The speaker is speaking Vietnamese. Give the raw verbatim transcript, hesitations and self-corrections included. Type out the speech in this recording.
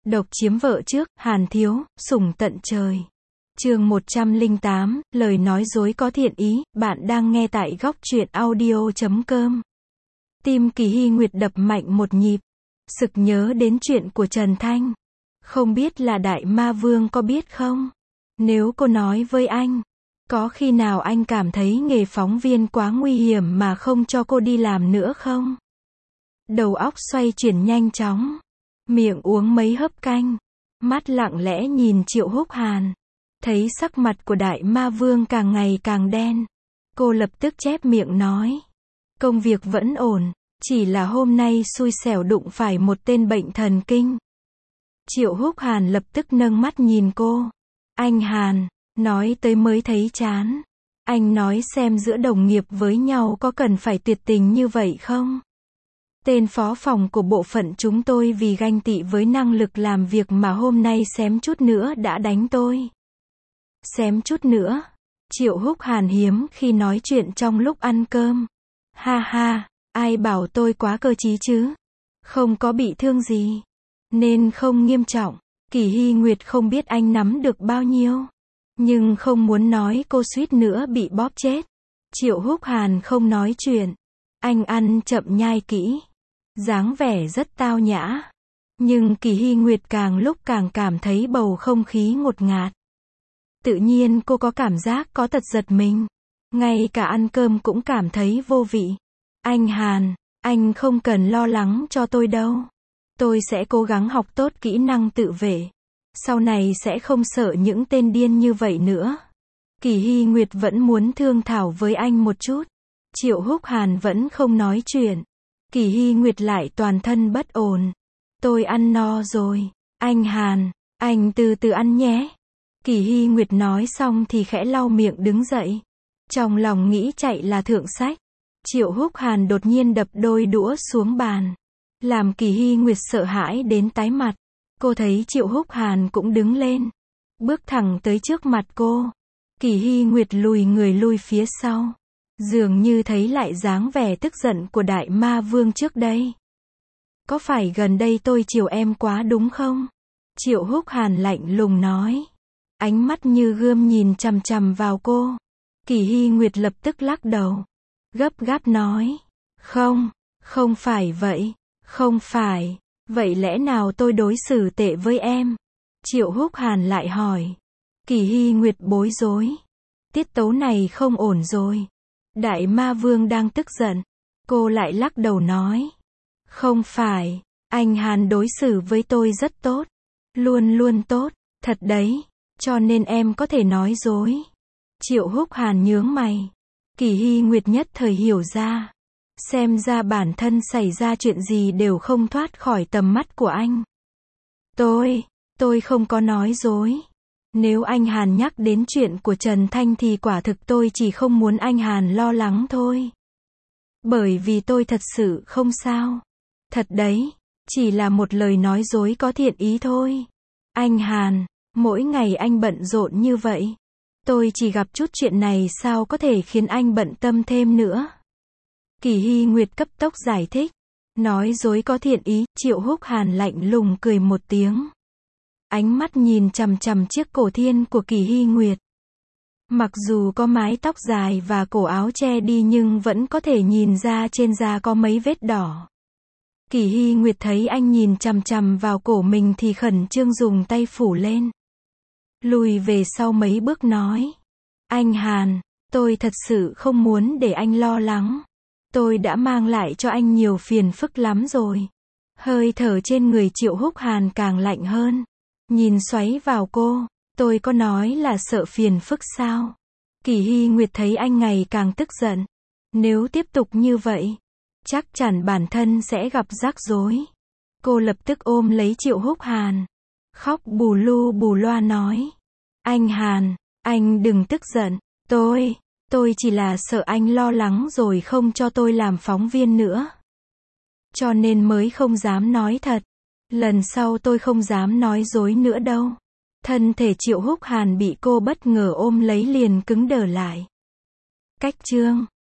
Độc chiếm vợ trước, Hàn Thiếu, sủng tận trời. Chương một trăm lẻ tám, lời nói dối có thiện ý, bạn đang nghe tại góc truyện audio chấm com. Tim Kỳ Hy Nguyệt đập mạnh một nhịp, sực nhớ đến chuyện của Trần Thanh. Không biết là Đại Ma Vương có biết không? Nếu cô nói với anh, có khi nào anh cảm thấy nghề phóng viên quá nguy hiểm mà không cho cô đi làm nữa không? Đầu óc xoay chuyển nhanh chóng, miệng uống mấy hớp canh, mắt lặng lẽ nhìn Triệu Húc Hàn. Thấy sắc mặt của Đại Ma Vương càng ngày càng đen, cô lập tức chép miệng nói. Công việc vẫn ổn, chỉ là hôm nay xui xẻo đụng phải một tên bệnh thần kinh. Triệu Húc Hàn lập tức nâng mắt nhìn cô. Anh Hàn, nói tới mới thấy chán. Anh nói xem giữa đồng nghiệp với nhau có cần phải tuyệt tình như vậy không? Tên phó phòng của bộ phận chúng tôi vì ganh tị với năng lực làm việc mà hôm nay xém chút nữa đã đánh tôi. Xém chút nữa. Triệu Húc Hàn hiếm khi nói chuyện trong lúc ăn cơm. Ha ha, ai bảo tôi quá cơ trí chứ? Không có bị thương gì, nên không nghiêm trọng. Kỳ Hy Nguyệt không biết anh nắm được bao nhiêu, nhưng không muốn nói cô suýt nữa bị bóp chết. Triệu Húc Hàn không nói chuyện. Anh ăn chậm nhai kỹ, dáng vẻ rất tao nhã. Nhưng Kỳ Hy Nguyệt càng lúc càng cảm thấy bầu không khí ngột ngạt. Tự nhiên cô có cảm giác có tật giật mình. Ngay cả ăn cơm cũng cảm thấy vô vị. Anh Hàn, anh không cần lo lắng cho tôi đâu. Tôi sẽ cố gắng học tốt kỹ năng tự vệ. Sau này sẽ không sợ những tên điên như vậy nữa. Kỳ Hy Nguyệt vẫn muốn thương thảo với anh một chút. Triệu Húc Hàn vẫn không nói chuyện. Kỳ Hy Nguyệt lại toàn thân bất ổn. Tôi ăn no rồi. Anh Hàn, anh từ từ ăn nhé. Kỳ Hy Nguyệt nói xong thì khẽ lau miệng đứng dậy. Trong lòng nghĩ chạy là thượng sách. Triệu Húc Hàn đột nhiên đập đôi đũa xuống bàn, làm Kỳ Hy Nguyệt sợ hãi đến tái mặt. Cô thấy Triệu Húc Hàn cũng đứng lên, bước thẳng tới trước mặt cô. Kỳ Hy Nguyệt lùi người lui phía sau, dường như thấy lại dáng vẻ tức giận của Đại Ma Vương trước đây. Có phải gần đây tôi chiều em quá đúng không? Triệu Húc Hàn lạnh lùng nói. Ánh mắt như gươm nhìn chằm chằm vào cô. Kỳ Hy Nguyệt lập tức lắc đầu, gấp gáp nói. Không, không phải vậy, không phải. Vậy lẽ nào tôi đối xử tệ với em? Triệu Húc Hàn lại hỏi. Kỳ Hy Nguyệt bối rối. Tiết tấu này không ổn rồi. Đại Ma Vương đang tức giận. Cô lại lắc đầu nói. Không phải, anh Hàn đối xử với tôi rất tốt. Luôn luôn tốt, thật đấy. Cho nên em có thể nói dối. Triệu Húc Hàn nhướng mày. Kỳ Hy Nguyệt nhất thời hiểu ra. Xem ra bản thân xảy ra chuyện gì đều không thoát khỏi tầm mắt của anh. Tôi, tôi không có nói dối. Nếu anh Hàn nhắc đến chuyện của Trần Thanh thì quả thực tôi chỉ không muốn anh Hàn lo lắng thôi. Bởi vì tôi thật sự không sao. Thật đấy, chỉ là một lời nói dối có thiện ý thôi. Anh Hàn, mỗi ngày anh bận rộn như vậy. Tôi chỉ gặp chút chuyện này sao có thể khiến anh bận tâm thêm nữa. Kỳ Hy Nguyệt cấp tốc giải thích. Nói dối có thiện ý. Triệu Húc Hàn lạnh lùng cười một tiếng. Ánh mắt nhìn chằm chằm chiếc cổ thiên của Kỳ Hy Nguyệt. Mặc dù có mái tóc dài và cổ áo che đi nhưng vẫn có thể nhìn ra trên da có mấy vết đỏ. Kỳ Hy Nguyệt thấy anh nhìn chằm chằm vào cổ mình thì khẩn trương dùng tay phủ lên. Lùi về sau mấy bước nói. Anh Hàn, tôi thật sự không muốn để anh lo lắng. Tôi đã mang lại cho anh nhiều phiền phức lắm rồi. Hơi thở trên người Triệu Húc Hàn càng lạnh hơn. Nhìn xoáy vào cô. Tôi có nói là sợ phiền phức sao? Kỳ Hy Nguyệt thấy anh ngày càng tức giận. Nếu tiếp tục như vậy, chắc chắn bản thân sẽ gặp rắc rối. Cô lập tức ôm lấy Triệu Húc Hàn. Khóc bù lu bù loa nói. Anh Hàn, anh đừng tức giận. Tôi, tôi chỉ là sợ anh lo lắng rồi không cho tôi làm phóng viên nữa. Cho nên mới không dám nói thật. Lần sau tôi không dám nói dối nữa đâu. Thân thể Triệu Húc Hàn bị cô bất ngờ ôm lấy liền cứng đờ lại. Cách chương